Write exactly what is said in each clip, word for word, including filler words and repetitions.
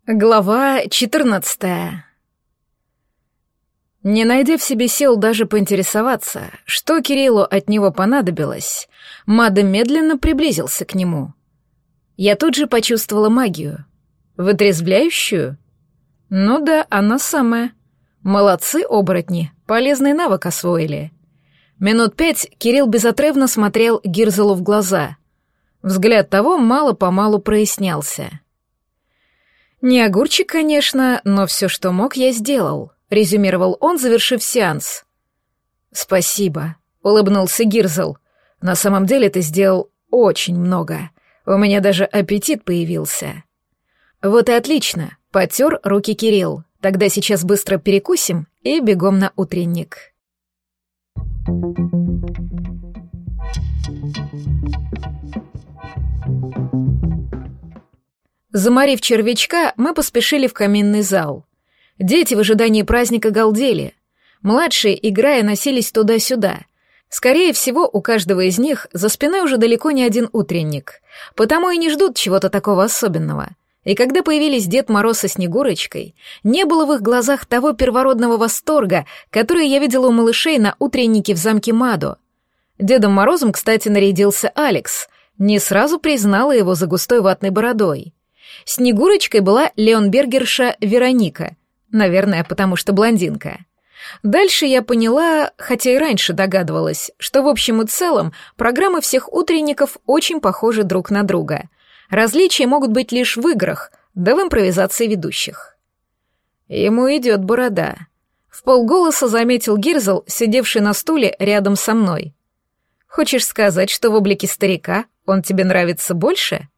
Глава четырнадцатая. Не найдя в себе сил даже поинтересоваться, что Кириллу от него понадобилось, Мада медленно приблизился к нему. Я тут же почувствовала магию. Вытрезвляющую? Ну да, она самая. Молодцы, оборотни, полезный навык освоили. Минут пять Кирилл безотрывно смотрел Гирзелу в глаза. Взгляд того мало-помалу прояснялся. «Не огурчик, конечно, но все, что мог, я сделал», — резюмировал он, завершив сеанс. «Спасибо», — улыбнулся Гирзел. «На самом деле ты сделал очень много. У меня даже аппетит появился». «Вот и отлично», — потер руки Кирилл. «Тогда сейчас быстро перекусим и бегом на утренник». Заморив червячка, мы поспешили в каминный зал. Дети в ожидании праздника галдели. Младшие, играя, носились туда-сюда. Скорее всего, у каждого из них за спиной уже далеко не один утренник, потому и не ждут чего-то такого особенного. И когда появились Дед Мороз со Снегурочкой, не было в их глазах того первородного восторга, который я видела у малышей на утреннике в замке Мадо. Дедом Морозом, кстати, нарядился Алекс, не сразу признала его за густой ватной бородой. Снегурочкой была леонбергерша Вероника, наверное, потому что блондинка. Дальше я поняла, хотя и раньше догадывалась, что в общем и целом программы всех утренников очень похожи друг на друга. Различия могут быть лишь в играх, да в импровизации ведущих. Ему идет борода. Вполголоса заметил Гирзел, сидевший на стуле рядом со мной. Хочешь сказать, что в облике старика он тебе нравится больше?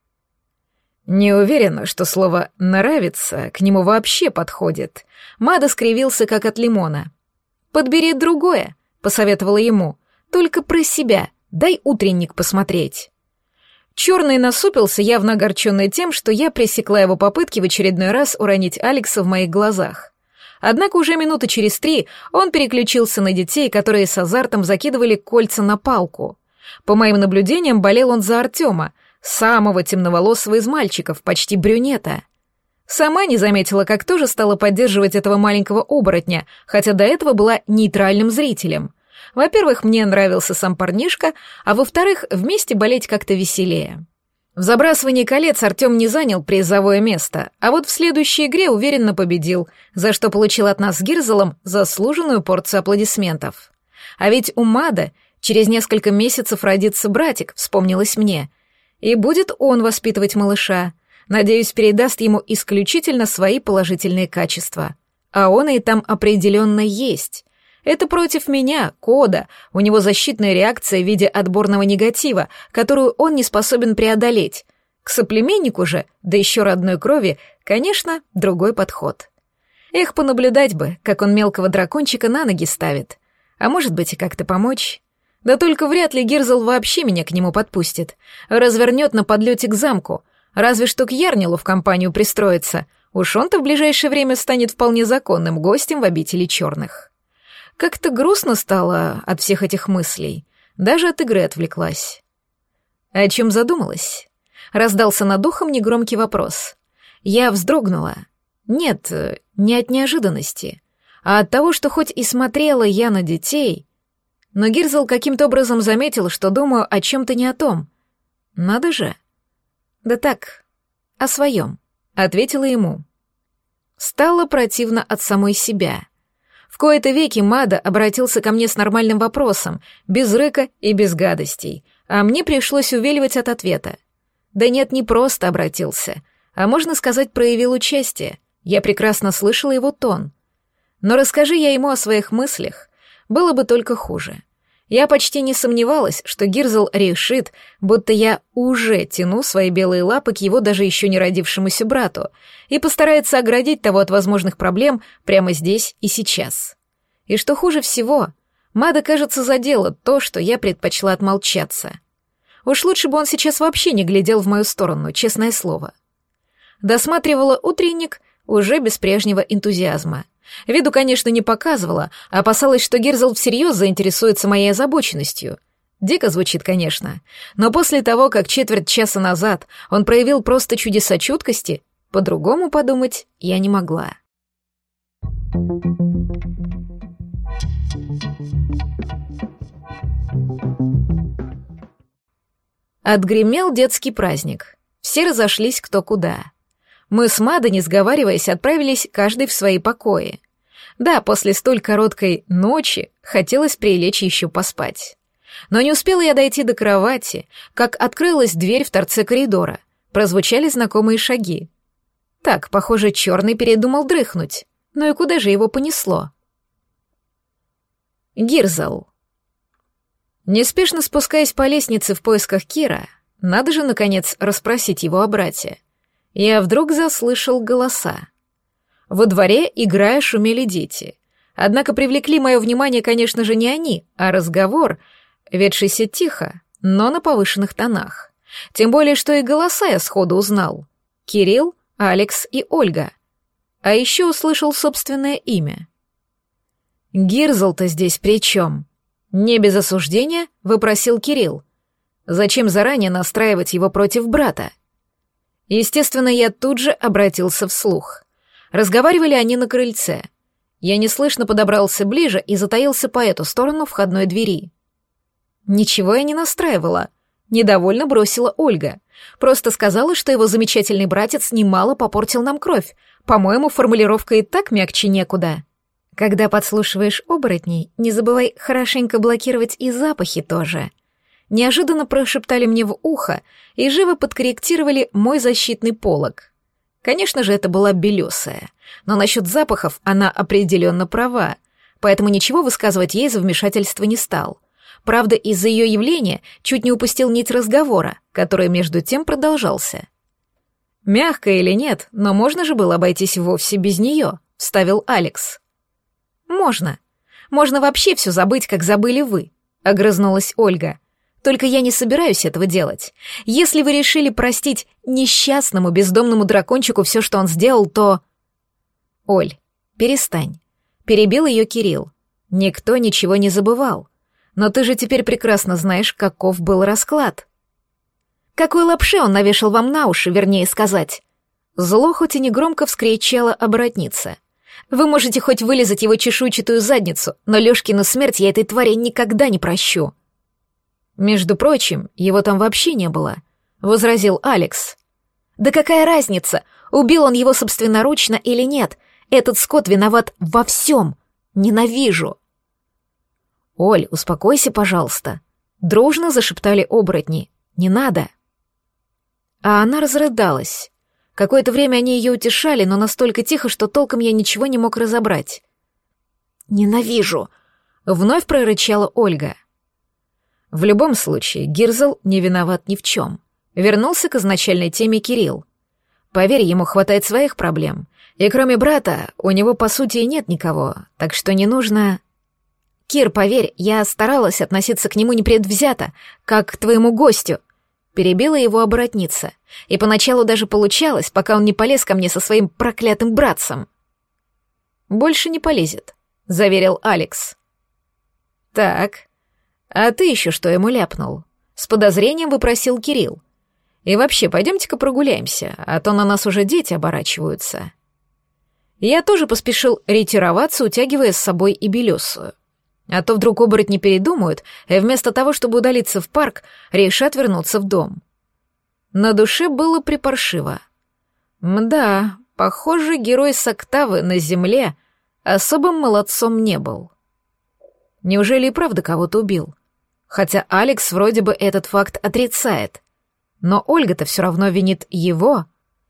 Не уверена, что слово «нравится» к нему вообще подходит. Мада скривился, как от лимона. «Подбери другое», — посоветовала ему. «Только про себя, дай утренник посмотреть». Черный насупился, явно огорченный тем, что я пресекла его попытки в очередной раз уронить Алекса в моих глазах. Однако уже минуты через три он переключился на детей, которые с азартом закидывали кольца на палку. По моим наблюдениям, болел он за Артема, самого темноволосого из мальчиков, почти брюнета. Сама не заметила, как тоже стала поддерживать этого маленького оборотня, хотя до этого была нейтральным зрителем. Во-первых, мне нравился сам парнишка, а во-вторых, вместе болеть как-то веселее. В забрасывании колец Артем не занял призовое место, а вот в следующей игре уверенно победил, за что получил от нас с Гирзелом заслуженную порцию аплодисментов. А ведь у Мада через несколько месяцев родится братик, вспомнилось мне. И будет он воспитывать малыша. Надеюсь, передаст ему исключительно свои положительные качества. А он и там определенно есть. Это против меня, кода, у него защитная реакция в виде отборного негатива, которую он не способен преодолеть. К соплеменнику же, да еще родной крови, конечно, другой подход. Эх, понаблюдать бы, как он мелкого дракончика на ноги ставит. А может быть и как-то помочь. Да только вряд ли Гирзел вообще меня к нему подпустит. Развернет на подлете к замку. Разве что к Ярнилу в компанию пристроится. Уж он-то в ближайшее время станет вполне законным гостем в обители черных. Как-то грустно стало от всех этих мыслей. Даже от игры отвлеклась. О чем задумалась? Раздался над ухом негромкий вопрос. Я вздрогнула. Нет, не от неожиданности, а от того, что хоть и смотрела я на детей... Но Гирзел каким-то образом заметил, что думаю о чем-то не о том. Надо же. Да так, о своем, ответила ему. Стало противно от самой себя. В кои-то веки Мада обратился ко мне с нормальным вопросом, без рыка и без гадостей, а мне пришлось увиливать от ответа. Да нет, не просто обратился, а можно сказать, проявил участие. Я прекрасно слышала его тон. Но расскажи я ему о своих мыслях, было бы только хуже. Я почти не сомневалась, что Гирзел решит, будто я уже тяну свои белые лапы к его даже еще не родившемуся брату и постарается оградить того от возможных проблем прямо здесь и сейчас. И что хуже всего, Мада, кажется, задела то, что я предпочла отмолчаться. Уж лучше бы он сейчас вообще не глядел в мою сторону, честное слово. Досматривала утренник уже без прежнего энтузиазма. Виду, конечно, не показывала, а опасалась, что Гирзел всерьез заинтересуется моей озабоченностью. Дико звучит, конечно, но после того, как четверть часа назад он проявил просто чудеса чуткости, По-другому подумать я не могла. Отгремел детский праздник. Все разошлись кто куда. Мы с Мадой, не сговариваясь, отправились каждый в свои покои. Да, после столь короткой ночи хотелось прилечь еще поспать. Но не успела я дойти до кровати, как открылась дверь в торце коридора. Прозвучали знакомые шаги. Так, похоже, черный передумал дрыхнуть. Ну и куда же его понесло? Гирзл. Неспешно спускаясь по лестнице в поисках Кира, надо же, наконец, расспросить его о брате, я вдруг заслышал голоса. Во дворе, играя, шумели дети. Однако привлекли мое внимание, конечно же, не они, а разговор, ведшийся тихо, но на повышенных тонах. Тем более, что и голоса я сходу узнал. Кирилл, Алекс и Ольга. А еще услышал собственное имя. «Гирзл-то здесь при чем?» Не без осуждения вопросил Кирилл. Зачем заранее настраивать его против брата? Естественно, я тут же обратился вслух. Разговаривали они на крыльце. Я неслышно подобрался ближе и затаился по эту сторону входной двери. Ничего я не настраивала. Недовольно бросила Ольга. Просто сказала, что его замечательный братец немало попортил нам кровь. По-моему, формулировка и так мягче некуда. Когда подслушиваешь оборотней, не забывай хорошенько блокировать и запахи тоже. Неожиданно прошептали мне в ухо и живо подкорректировали мой защитный полог. Конечно же, это была белесая, но насчет запахов она определенно права, поэтому ничего высказывать ей за вмешательство не стал. Правда, из-за ее явления чуть не упустил нить разговора, который между тем продолжался. «Мягко или нет, но можно же было обойтись вовсе без нее», — вставил Алекс. «Можно. Можно вообще все забыть, как забыли вы», — огрызнулась Ольга. «Только я не собираюсь этого делать. Если вы решили простить несчастному бездомному дракончику все, что он сделал, то...» «Оль, перестань», — перебил ее Кирилл. «Никто ничего не забывал. Но ты же теперь прекрасно знаешь, каков был расклад». «Какой лапши он навешал вам на уши, вернее сказать?» Зло хоть и негромко вскричала оборотница. «Вы можете хоть вылизать его чешуйчатую задницу, но Лёшкину смерть я этой твари никогда не прощу». «Между прочим, его там вообще не было», — возразил Алекс. «Да какая разница, убил он его собственноручно или нет? Этот скот виноват во всем. Ненавижу». «Оль, успокойся, пожалуйста», — дружно зашептали оборотни. «Не надо». А она разрыдалась. Какое-то время они ее утешали, но настолько тихо, что толком я ничего не мог разобрать. «Ненавижу», — вновь прорычала Ольга. В любом случае, Гирзл не виноват ни в чем. Вернулся к изначальной теме Кирилл. Поверь, ему хватает своих проблем. И кроме брата, у него по сути и нет никого, так что не нужно... Кир, поверь, я старалась относиться к нему непредвзято, как к твоему гостю. Перебила его оборотница. И поначалу даже получалось, пока он не полез ко мне со своим проклятым братцем. «Больше не полезет», — заверил Алекс. «Так, а ты еще что ему ляпнул?» — с подозрением выпросил Кирилл. «И вообще, пойдемте-ка прогуляемся, а то на нас уже дети оборачиваются». Я тоже поспешил ретироваться, утягивая с собой и белесую. А то вдруг оборотни передумают, и вместо того, чтобы удалиться в парк, решат вернуться в дом. На душе было припаршиво. Мда, похоже, герой с октавы на земле особым молодцом не был. Неужели и правда кого-то убил? Хотя Алекс вроде бы этот факт отрицает. Но Ольга-то все равно винит его.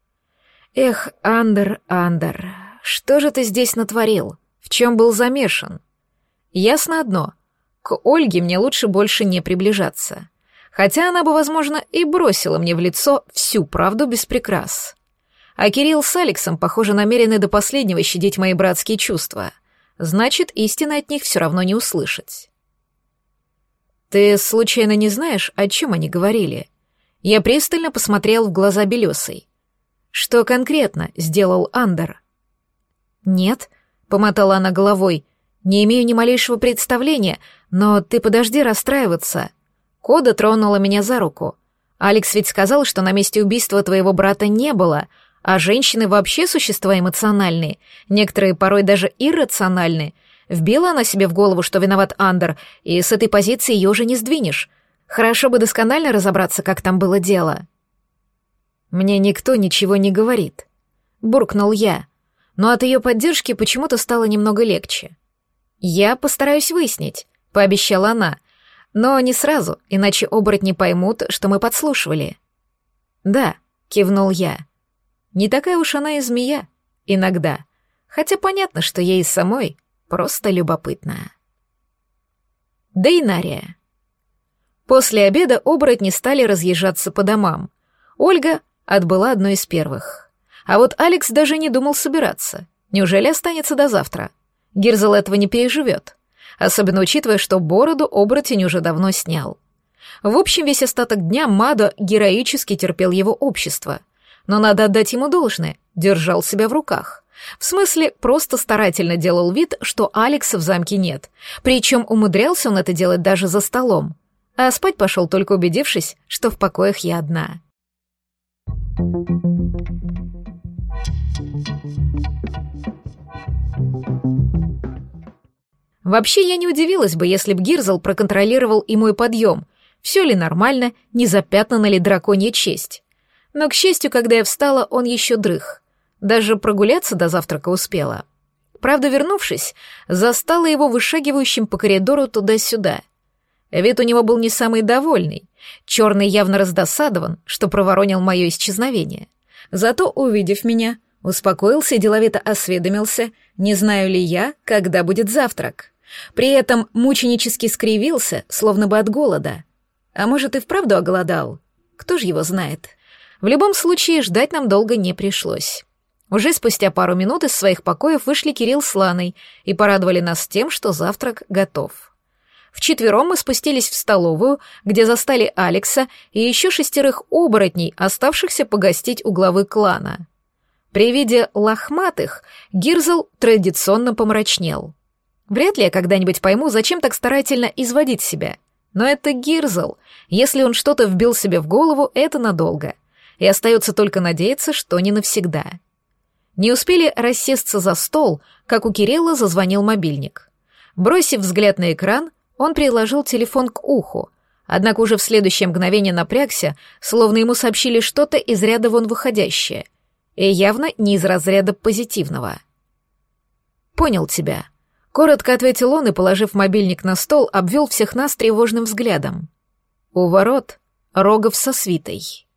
Эх, Андер, Андер, что же ты здесь натворил? В чем был замешан? Ясно одно. К Ольге мне лучше больше не приближаться. Хотя она бы, возможно, и бросила мне в лицо всю правду без прикрас. А Кирилл с Алексом, похоже, намерены до последнего щадить мои братские чувства. Значит, истины от них все равно не услышать. Ты случайно не знаешь, о чем они говорили? Я пристально посмотрел в глаза Белесой. Что конкретно сделал Андер? Нет, помотала она головой. Не имею ни малейшего представления, но ты подожди расстраиваться. Кода тронула меня за руку. Алекс ведь сказал, что на месте убийства твоего брата не было, А женщины вообще существа эмоциональные, некоторые порой даже иррациональны. Вбила она себе в голову, что виноват Андер, и с этой позиции ее уже не сдвинешь. Хорошо бы досконально разобраться, как там было дело. «Мне никто ничего не говорит», — буркнул я, но от ее поддержки почему-то стало немного легче. «Я постараюсь выяснить», — пообещала она, «но не сразу, иначе оборотни поймут, что мы подслушивали». «Да», — кивнул я, — «не такая уж она и змея, иногда, хотя понятно, что ей самой просто любопытно». Дейнария. После обеда оборотни стали разъезжаться по домам. Ольга отбыла одной из первых. А вот Алекс даже не думал собираться. Неужели останется до завтра? Гирзл этого не переживет. Особенно учитывая, что бороду оборотень уже давно снял. В общем, весь остаток дня Мадо героически терпел его общество. Но надо отдать ему должное, держал себя в руках. В смысле, просто старательно делал вид, что Алекса в замке нет. Причем умудрялся он это делать даже за столом. А спать пошел, только убедившись, что в покоях я одна. Вообще, я не удивилась бы, если б Гирзл проконтролировал и мой подъем, все ли нормально, не запятнана ли драконья честь. Но, к счастью, когда я встала, он еще дрых. Даже прогуляться до завтрака успела. Правда, вернувшись, застала его вышагивающим по коридору туда-сюда. Вид у него был не самый довольный. Черный явно раздосадован, что проворонил мое исчезновение. Зато, увидев меня, успокоился и деловито осведомился, не знаю ли я, когда будет завтрак. При этом мученически скривился, словно бы от голода. А может, и вправду оголодал? Кто ж его знает? В любом случае, ждать нам долго не пришлось. Уже спустя пару минут из своих покоев вышли Кирилл с Ланой и порадовали нас тем, что завтрак готов. Вчетвером мы спустились в столовую, где застали Алекса и еще шестерых оборотней, оставшихся погостить у главы клана. При виде лохматых Гирзл традиционно помрачнел. Вряд ли я когда-нибудь пойму, зачем так старательно изводить себя. Но это Гирзл. Если он что-то вбил себе в голову, это надолго. И остается только надеяться, что не навсегда. Не успели рассесться за стол, как у Кирилла зазвонил мобильник. Бросив взгляд на экран, он приложил телефон к уху, однако уже в следующее мгновение напрягся, словно ему сообщили что-то из ряда вон выходящее, и явно не из разряда позитивного. «Понял тебя», — коротко ответил он и, положив мобильник на стол, обвел всех нас тревожным взглядом. У ворот Рогов со свитой.